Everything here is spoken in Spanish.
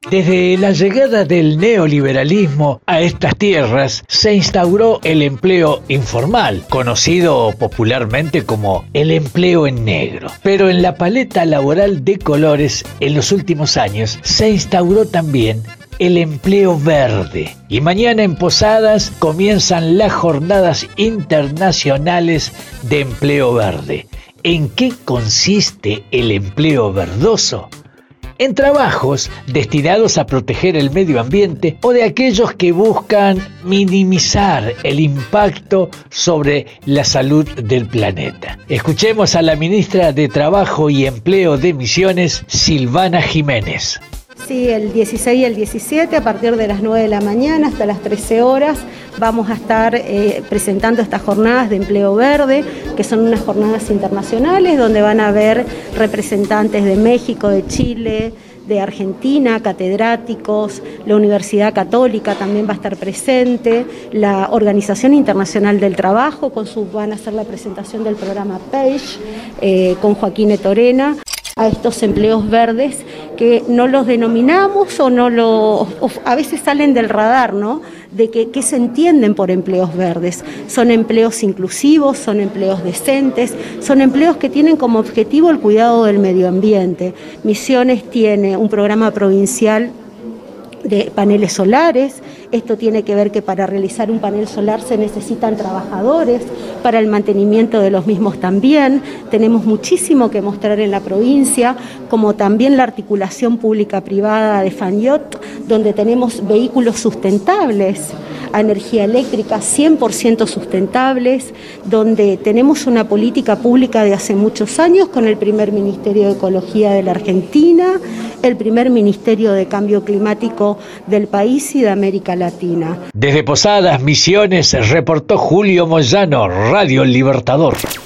Desde la llegada del neoliberalismo a estas tierras, se instauró el empleo informal, conocido popularmente como el empleo en negro. Pero en la paleta laboral de colores, en los últimos años, se instauró también el empleo verde. Y mañana en Posadas comienzan las jornadas internacionales de empleo verde. ¿En qué consiste el empleo verdoso? En trabajos destinados a proteger el medio ambiente o de aquellos que buscan minimizar el impacto sobre la salud del planeta. Escuchemos a la ministra de Trabajo y Empleo de Misiones, Silvana Jiménez. Sí, el 16 y el 17, a partir de las 9 de la mañana hasta las 13 horas, vamos a estar presentando estas jornadas de empleo verde, que son unas jornadas internacionales donde van a haber representantes de México, de Chile, de Argentina, catedráticos, la Universidad Católica también va a estar presente, la Organización Internacional del Trabajo, van a hacer la presentación del programa PAGE con Joaquín Etorena, a estos empleos verdes que no los denominamos o a veces salen del radar, ¿no? De qué se entienden por empleos verdes. Son empleos inclusivos, son empleos decentes, son empleos que tienen como objetivo el cuidado del medio ambiente. Misiones tiene un programa provincial de paneles solares. Esto tiene que ver que para realizar un panel solar se necesitan trabajadores, para el mantenimiento de los mismos también. Tenemos muchísimo que mostrar en la provincia, como también la articulación pública-privada de Fanyot, donde tenemos vehículos sustentables a energía eléctrica 100% sustentables, donde tenemos una política pública de hace muchos años con el primer Ministerio de Ecología de la Argentina, el primer Ministerio de Cambio Climático del país y de América Latina. Desde Posadas, Misiones, reportó Julio Moyano, Radio El Libertador.